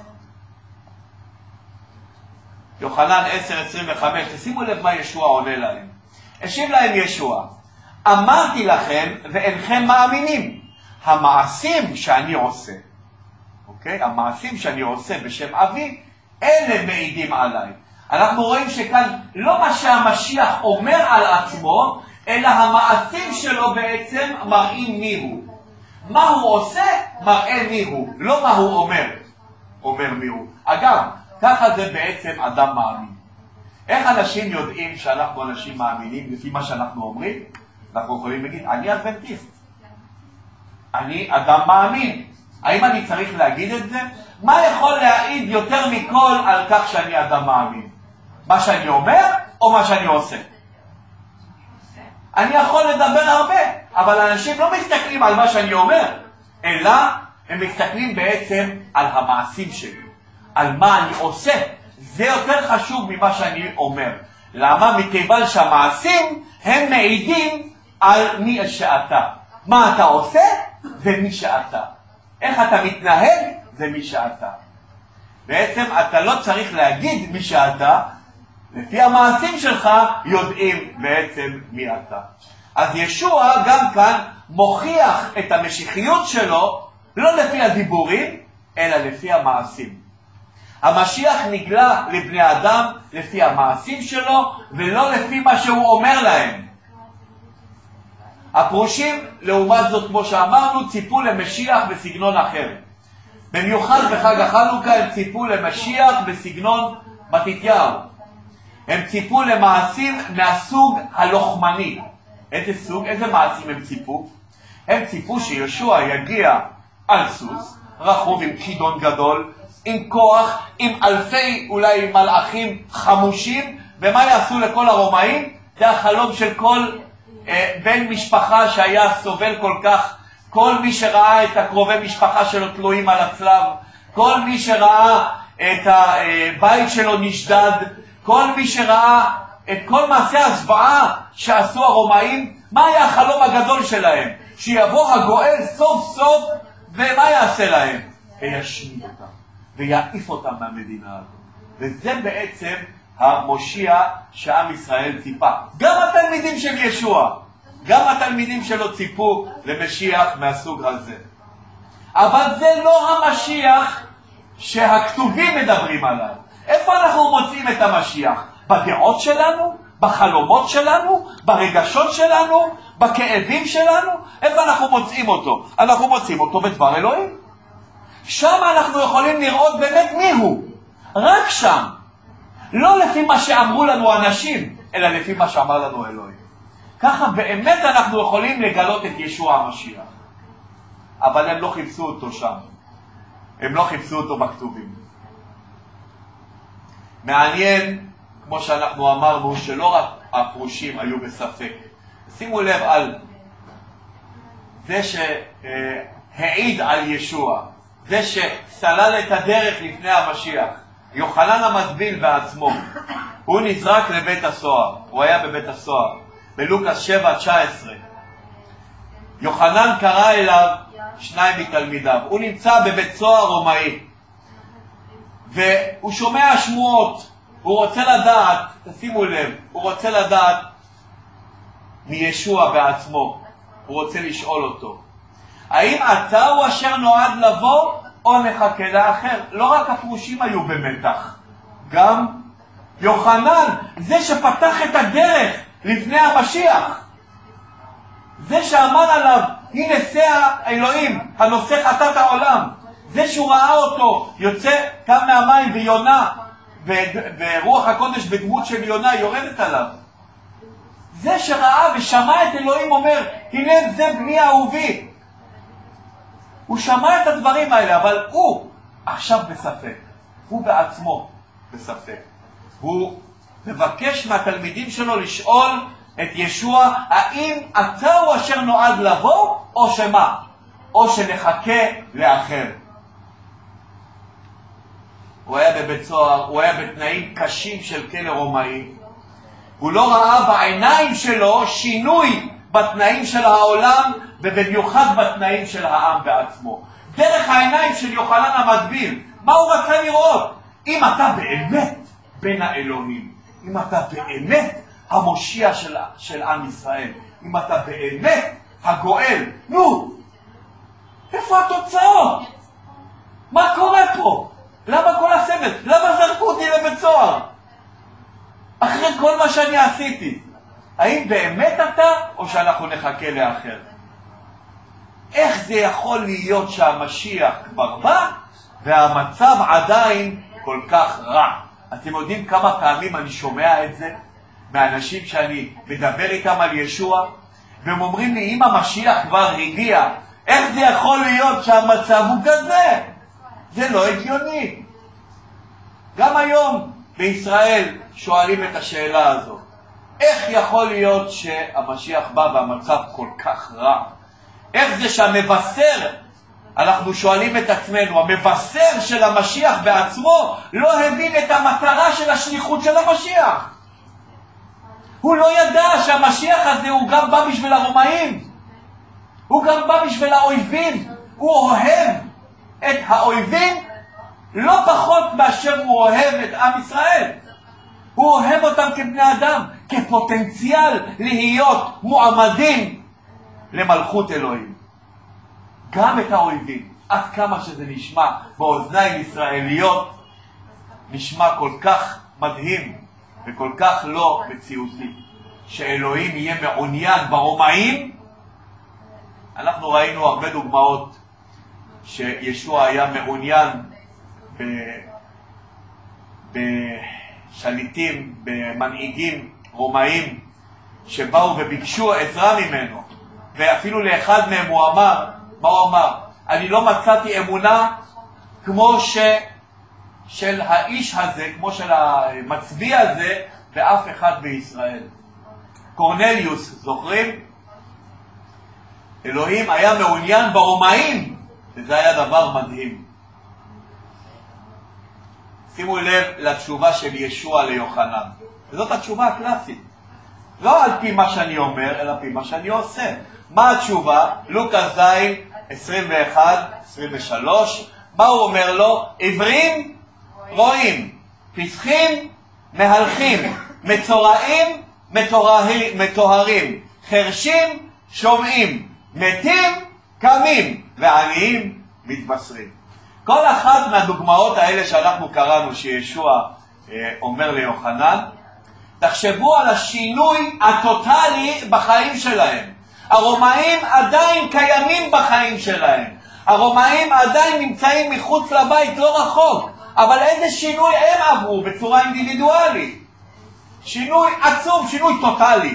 יוחנן 10:25, תשימו לב מה ישוע עונה להם. השיב להם ישוע, אמרתי לכם ואינכם מאמינים, המעשים שאני עושה, אוקיי? המעשים שאני עושה בשם אבי, אלה מעידים עליי. אנחנו רואים שכאן לא מה שהמשיח אומר על עצמו, אלא המעשים שלו בעצם מראים מי הוא. מה הוא עושה מראה מי הוא, לא מה הוא אומר מי הוא. אגב, ככה זה בעצם אדם מאמין. איך אנשים יודעים שאנחנו אנשים מאמינים לפי מה שאנחנו אומרים? אנחנו יכולים להגיד, אני אדוונטיסט, אני אדם מאמין. האם אני צריך להגיד את זה? מה יכול להעיד יותר מכל על כך שאני אדם מאמין? מה שאני אומר או מה שאני עושה? אני יכול לדבר הרבה, אבל אנשים לא מסתכלים על מה שאני אומר, אלא הם מסתכלים בעצם על המעשים שלי, על מה אני עושה. זה יותר חשוב ממה שאני אומר. למה? מכיוון שהמעשים הם מעידים על מי שאתה. מה אתה עושה? זה מי שאתה. איך אתה מתנהג? זה מי שאתה. בעצם אתה לא צריך להגיד מי שאתה, לפי המעשים שלך יודעים בעצם מי אתה. אז ישוע גם כאן מוכיח את המשיחיות שלו, לא לפי הדיבורים, אלא לפי המעשים. המשיח נגלה לבני אדם לפי המעשים שלו, ולא לפי מה שהוא אומר להם. הפרושים, לעומת זאת, כמו שאמרנו, ציפו למשיח בסגנון אחר. במיוחד בחג החנוכה הם ציפו למשיח בסגנון מתתיהו. הם ציפו למעשים מהסוג הלוחמני. איזה סוג? איזה מעשים הם ציפו? הם ציפו שישוע יגיע על סוס, רכוב עם כידון גדול, עם כוח, עם אלפי אולי מלאכים חמושים, ומה יעשו לכל הרומאים? זה החלום של כל בן משפחה שהיה סובל כל כך, כל מי שראה את הקרובי משפחה שלו תלויים על הצלב, כל מי שראה את הבית שלו נשדד, כל מי שראה את כל מעשי הזוועה שעשו הרומאים, מה היה החלום הגדול שלהם? שיבוא הגואל סוף סוף, ומה יעשה להם? וישמיד אותם, ויעיף אותם מהמדינה הזאת. וזה בעצם המושיע שעם ישראל ציפה. גם התלמידים של ישוע, גם התלמידים שלו ציפו למשיח מהסוג הזה. אבל זה לא המשיח שהכתובים מדברים עליו. איפה אנחנו מוצאים את המשיח? בדעות שלנו? בחלומות שלנו? ברגשות שלנו? בכאבים שלנו? איפה אנחנו מוצאים אותו? אנחנו מוצאים אותו בדבר אלוהים. שם אנחנו יכולים לראות באמת מי הוא. רק שם. לא לפי מה שאמרו לנו אנשים, אלא לפי מה שאמר לנו אלוהים. ככה באמת אנחנו יכולים לגלות את ישוע המשיח. אבל הם לא חיפשו אותו שם. הם לא חיפשו אותו בכתובים. מעניין, כמו שאנחנו אמרנו, שלא רק הפרושים היו בספק. שימו לב על זה שהעיד על ישוע, זה שסלל את הדרך לפני המשיח, יוחנן המטביל בעצמו, הוא נזרק לבית הסוהר, הוא היה בבית הסוהר, בלוקס 7:19. יוחנן קרא אליו 2 מתלמידיו, הוא נמצא בבית סוהר רומאי, והוא שומע שמועות, הוא רוצה לדעת, תשימו לב, הוא רוצה לדעת מישוע בעצמו, הוא רוצה לשאול אותו, האם אתה הוא אשר נועד לבוא או נחכה לאחר? לא רק הפרושים היו במתח, גם יוחנן, זה שפתח את הדרך לפני המשיח, זה שאמר עליו, הנה שא האלוהים, הנושא חטאת העולם, זה שהוא ראה אותו, יוצא קם מהמים ויונה, ורוח הקודש בדמות של יונה יורדת עליו. זה שראה ושמע את אלוהים אומר, הנה זה בני אהובי. הוא שמע את הדברים האלה, אבל הוא עכשיו בספק. הוא בעצמו בספק. הוא מבקש מהתלמידים שלו לשאול את ישוע, האם אתה הוא אשר נועד לבוא, או שמה? או שנחכה לאחר. הוא היה בבית סוהר, הוא היה בתנאים קשים של כלא רומאי. הוא לא ראה בעיניים שלו שינוי בתנאים של העולם, ובמיוחד בתנאים של העם בעצמו. דרך העיניים של יוחנן המטביל, מה הוא רצה לראות? אם אתה באמת בין האלוהים, אם אתה באמת המושיע של עם ישראל, אם אתה באמת הגואל, נו, איפה התוצאות? מה קורה פה? למה כל הסבל? למה זרקו אותי לבית סוהר? אחרי כל מה שאני עשיתי. האם באמת אתה, או שאנחנו נחכה לאחר? איך זה יכול להיות שהמשיח כבר בא, והמצב עדיין כל כך רע? אתם יודעים כמה פעמים אני שומע את זה? מאנשים שאני מדבר איתם על ישוע, והם אומרים לי, אם המשיח כבר הגיע, איך זה יכול להיות שהמצב הוא כזה? זה לא הגיוני. גם היום בישראל שואלים את השאלה הזאת. איך יכול להיות שהמשיח בא והמצב כל כך רע? איך זה שהמבשר, אנחנו שואלים את עצמנו, המבשר של המשיח בעצמו לא הבין את המטרה של השליחות של המשיח. הוא לא ידע שהמשיח הזה הוא גם בא בשביל הרומאים. הוא גם בא בשביל האויבים. הוא אוהב את האויבים לא פחות מאשר הוא אוהב את עם ישראל. הוא אוהב אותם כבני אדם, כפוטנציאל להיות מועמדים למלכות אלוהים. גם את האויבים, עד כמה שזה נשמע באוזניים ישראליות, נשמע כל כך מדהים וכל כך לא מציאותי, שאלוהים יהיה מעוניין ברומאים. אנחנו ראינו הרבה דוגמאות שישוע היה מעוניין בשליטים, במנהיגים רומאים שבאו וביקשו עזרה ממנו, ואפילו לאחד מהם הוא אמר, מה הוא אמר? אני לא מצאתי אמונה כמו של האיש הזה, כמו של המצביא הזה, ואף אחד בישראל. קורנליוס, זוכרים? אלוהים היה מעוניין ברומאים, וזה היה דבר מדהים. שימו לב לתשובה של ישוע ליוחנן. וזאת התשובה הקלאסית. לא על פי מה שאני אומר, אלא על פי מה שאני עושה. מה התשובה? לוקס 21-23. מה הוא אומר לו? עיוורים רואים, פסחים מהלכים, מצורעים מטוהרים, חרשים שומעים, מתים קמים, ועניים מתבשרים. כל אחת מהדוגמאות האלה שאנחנו קראנו, שישוע אומר ליוחנן, תחשבו על השינוי הטוטלי בחיים שלהם. הרומאים עדיין קיימים בחיים שלהם. הרומאים עדיין נמצאים מחוץ לבית, לא רחוק. אבל איזה שינוי הם עברו בצורה אינדיבידואלית? שינוי עצום, שינוי טוטלי.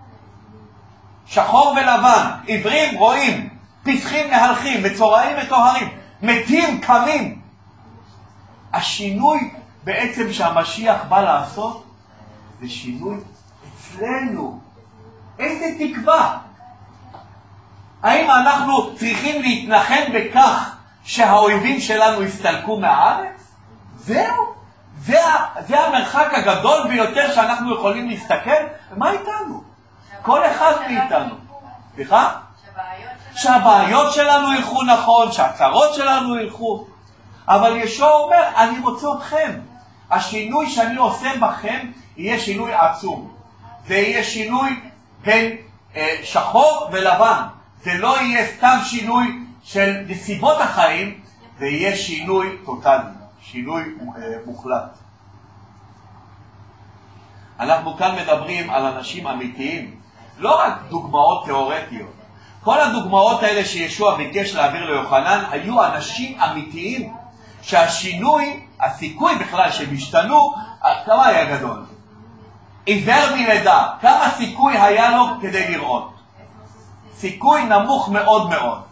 שחור ולבן, עיוורים רואים, פסחים מהלכים, מצורעים מטוהרים, מתים קמים. השינוי בעצם שהמשיח בא לעשות, זה שינוי אצלנו. איזה תקווה. האם אנחנו צריכים להתנחם בכך שהאויבים שלנו יסתלקו מהארץ? זהו. זה המרחק הגדול ביותר שאנחנו יכולים להסתכל. ומה איתנו? כל אחד מאיתנו. סליחה? שהבעיות שלנו ילכו נכון, שהצרות שלנו ילכו. אבל ישוע אומר, אני רוצה אתכם. השינוי שאני עושה בכם יהיה שינוי עצום. זה יהיה שינוי בין שחור ולבן. זה לא יהיה סתם שינוי של נסיבות החיים, זה יהיה שינוי טוטלי, שינוי מוחלט. אנחנו כאן מדברים על אנשים אמיתיים, לא רק דוגמאות תיאורטיות. כל הדוגמאות האלה שישוע ביקש להעביר ליוחנן היו אנשים אמיתיים, שהשינוי, הסיכוי בכלל שהם השתנו, כמה היה גדול? עיוור מלידה, כמה סיכוי היה לו כדי לראות? סיכוי נמוך מאוד מאוד.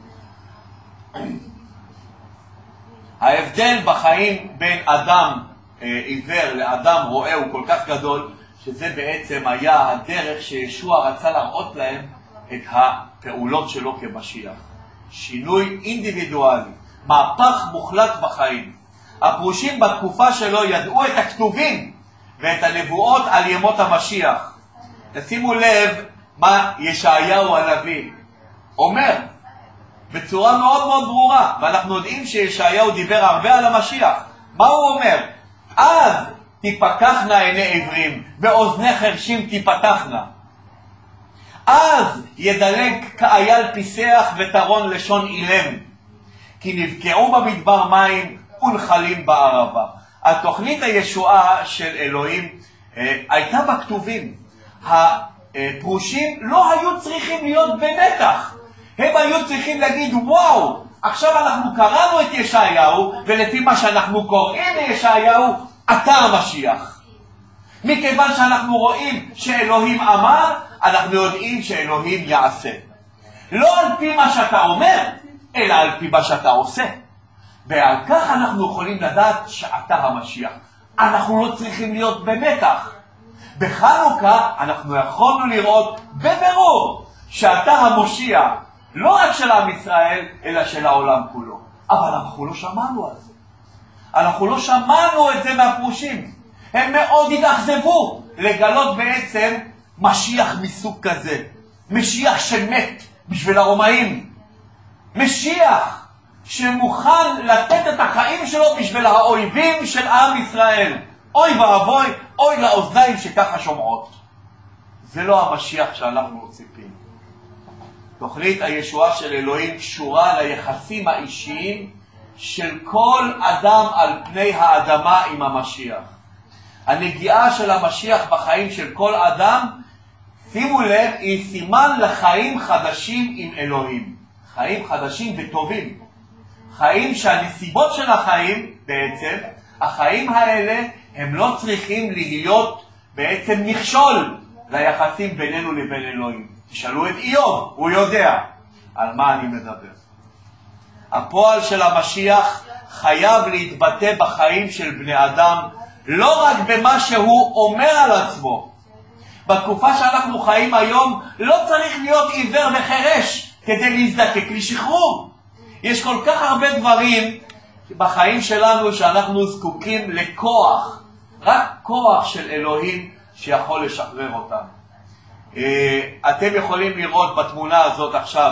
ההבדל בחיים בין אדם עיוור לאדם רואה הוא כל כך גדול, שזה בעצם היה הדרך שישוע רצה להראות להם את הפעולות שלו כמשיח. שינוי אינדיבידואלי, מהפך מוחלט בחיים. הפרושים בתקופה שלו ידעו את הכתובים ואת הנבואות על ימות המשיח. תשימו לב מה ישעיהו הנביא אומר בצורה מאוד מאוד ברורה, ואנחנו יודעים שישעיהו דיבר הרבה על המשיח. מה הוא אומר? אז תיפקחנה עיני עיוורים ואוזני חרשים תיפתחנה. אז ידלג כאייל פיסח וטרון לשון אילם, כי נבקעו במדבר מים ונחלים בערבה. התוכנית הישועה של אלוהים הייתה בכתובים. הפרושים לא היו צריכים להיות במתח. הם היו צריכים להגיד, וואו, עכשיו אנחנו קראנו את ישעיהו, ולפי מה שאנחנו קוראים לישעיהו, אתה המשיח. מכיוון שאנחנו רואים שאלוהים אמר, אנחנו יודעים שאלוהים יעשה. לא על פי מה שאתה אומר, אלא על פי מה שאתה עושה. ועל כך אנחנו יכולים לדעת שאתה המשיח. אנחנו לא צריכים להיות במתח. בחנוכה אנחנו יכולנו לראות בבירור שאתה המושיע, לא רק של עם ישראל, אלא של העולם כולו. אבל אנחנו לא שמענו על זה. אנחנו לא שמענו את זה מהפרושים. הם מאוד התאכזבו לגלות בעצם משיח מסוג כזה. משיח שמת בשביל הרומאים. משיח שמוכן לתת את החיים שלו בשביל האויבים של עם ישראל. אוי ואבוי, אוי לאוזניים שככה שומעות. זה לא המשיח שאנחנו ציפינו. תוכנית הישועה של אלוהים קשורה ליחסים האישיים של כל אדם על פני האדמה עם המשיח. הנגיעה של המשיח בחיים של כל אדם, שימו לב, היא סימן לחיים חדשים עם אלוהים. חיים חדשים וטובים. חיים שהנסיבות של החיים בעצם, החיים האלה הם לא צריכים להיות בעצם מכשול ליחסים בינינו לבין אלוהים. תשאלו את איוב, הוא יודע על מה אני מדבר. הפועל של המשיח חייב להתבטא בחיים של בני אדם, לא רק במה שהוא אומר על עצמו. בתקופה שאנחנו חיים היום לא צריך להיות עיוור וחרש כדי להזדקק לשחרור. יש כל כך הרבה דברים בחיים שלנו שאנחנו זקוקים לכוח, רק כוח של אלוהים שיכול לשחרר אותם. אתם יכולים לראות בתמונה הזאת עכשיו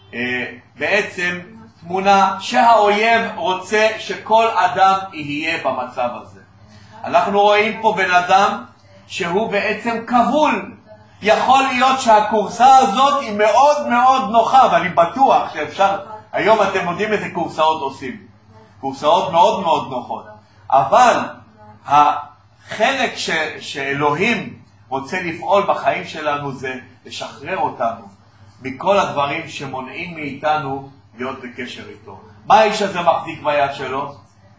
בעצם תמונה שהאויב רוצה שכל אדם יהיה במצב הזה. אנחנו רואים פה בן אדם שהוא בעצם כבול. יכול להיות שהקורסה הזאת היא מאוד מאוד נוחה, ואני בטוח שאפשר היום אתם יודעים איזה קורסאות עושים. קורסאות מאוד מאוד נוחות. אבל החלק שאלוהים רוצה לפעול בחיים שלנו זה לשחרר אותנו מכל הדברים שמונעים מאיתנו להיות בקשר איתו. מה האיש הזה מחזיק ביד שלו?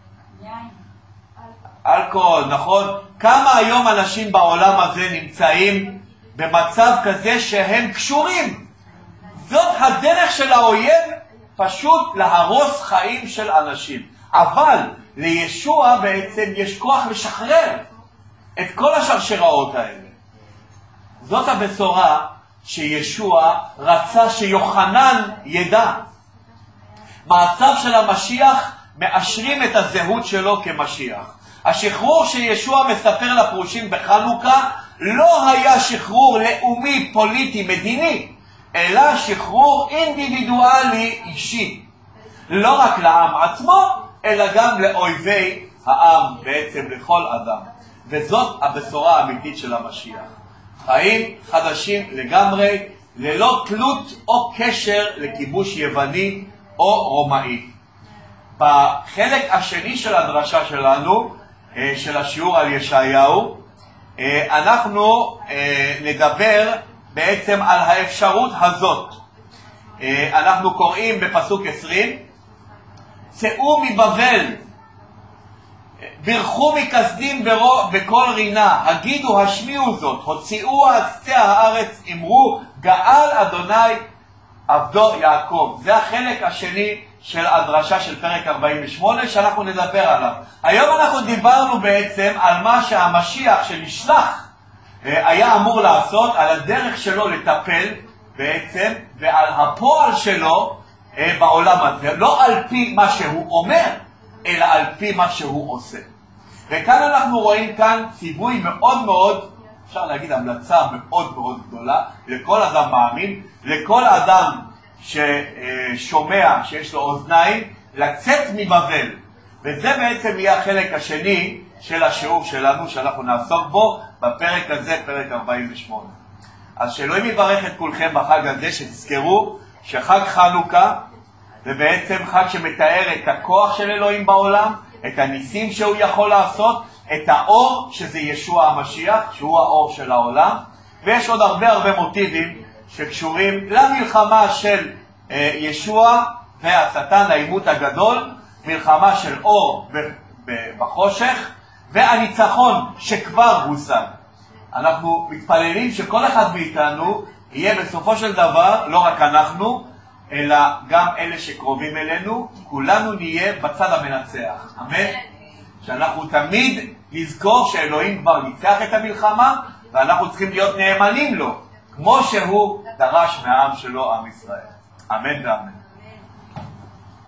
אלכוהול, נכון? כמה היום אנשים בעולם הזה נמצאים במצב כזה שהם קשורים? זאת הדרך של האויב, פשוט להרוס חיים של אנשים. אבל לישוע בעצם יש כוח לשחרר את כל השרשראות האלה. זאת הבשורה שישוע רצה שיוחנן ידע. מעשיו של המשיח מאשרים את הזהות שלו כמשיח. השחרור שישוע מספר לפרושים בחנוכה לא היה שחרור לאומי, פוליטי, מדיני, אלא שחרור אינדיבידואלי אישי. לא רק לעם עצמו, אלא גם לאויבי העם, בעצם לכל אדם. וזאת הבשורה האמיתית של המשיח. חיים חדשים לגמרי, ללא תלות או קשר לכיבוש יווני או רומאי. בחלק השני של הדרשה שלנו, של השיעור על ישעיהו, אנחנו נדבר בעצם על האפשרות הזאת. אנחנו קוראים בפסוק 20, צאו מבבל, ברכו מכסדים בכל רינה, הגידו השמיעו זאת, הוציאו עצי הארץ, אמרו גאל אדוני עבדו יעקב. זה החלק השני של הדרשה של פרק 48 שאנחנו נדבר עליו. היום אנחנו דיברנו בעצם על מה שהמשיח שנשלח היה אמור לעשות, על הדרך שלו לטפל בעצם ועל הפועל שלו בעולם הזה, לא על פי מה שהוא אומר, אלא על פי מה שהוא עושה. וכאן אנחנו רואים כאן ציווי מאוד מאוד, אפשר להגיד המלצה מאוד מאוד גדולה, לכל אדם מאמין, לכל אדם ששומע, שיש לו אוזניים, לצאת מבבל. וזה בעצם יהיה החלק השני של השיעור שלנו, שאנחנו נעסוק בו בפרק הזה, פרק 48. אז שאלוהים יברך את כולכם בחג הזה, שתזכרו שחג חנוכה זה בעצם חג שמתאר את הכוח של אלוהים בעולם, את הניסים שהוא יכול לעשות, את האור שזה ישוע המשיח, שהוא האור של העולם, ויש עוד הרבה מוטיבים שקשורים למלחמה של ישוע והשטן, העימות הגדול, מלחמה של אור בחושך, והניצחון שכבר הושג. אנחנו מתפללים שכל אחד מאיתנו יהיה בסופו של דבר, לא רק אנחנו, אלא גם אלה שקרובים אלינו, כולנו נהיה בצד המנצח. אמן? שאנחנו תמיד נזכור שאלוהים כבר ניצח את המלחמה, ואנחנו צריכים להיות נאמנים לו, כמו שהוא דרש מהעם שלו, עם ישראל. אמן ואמן.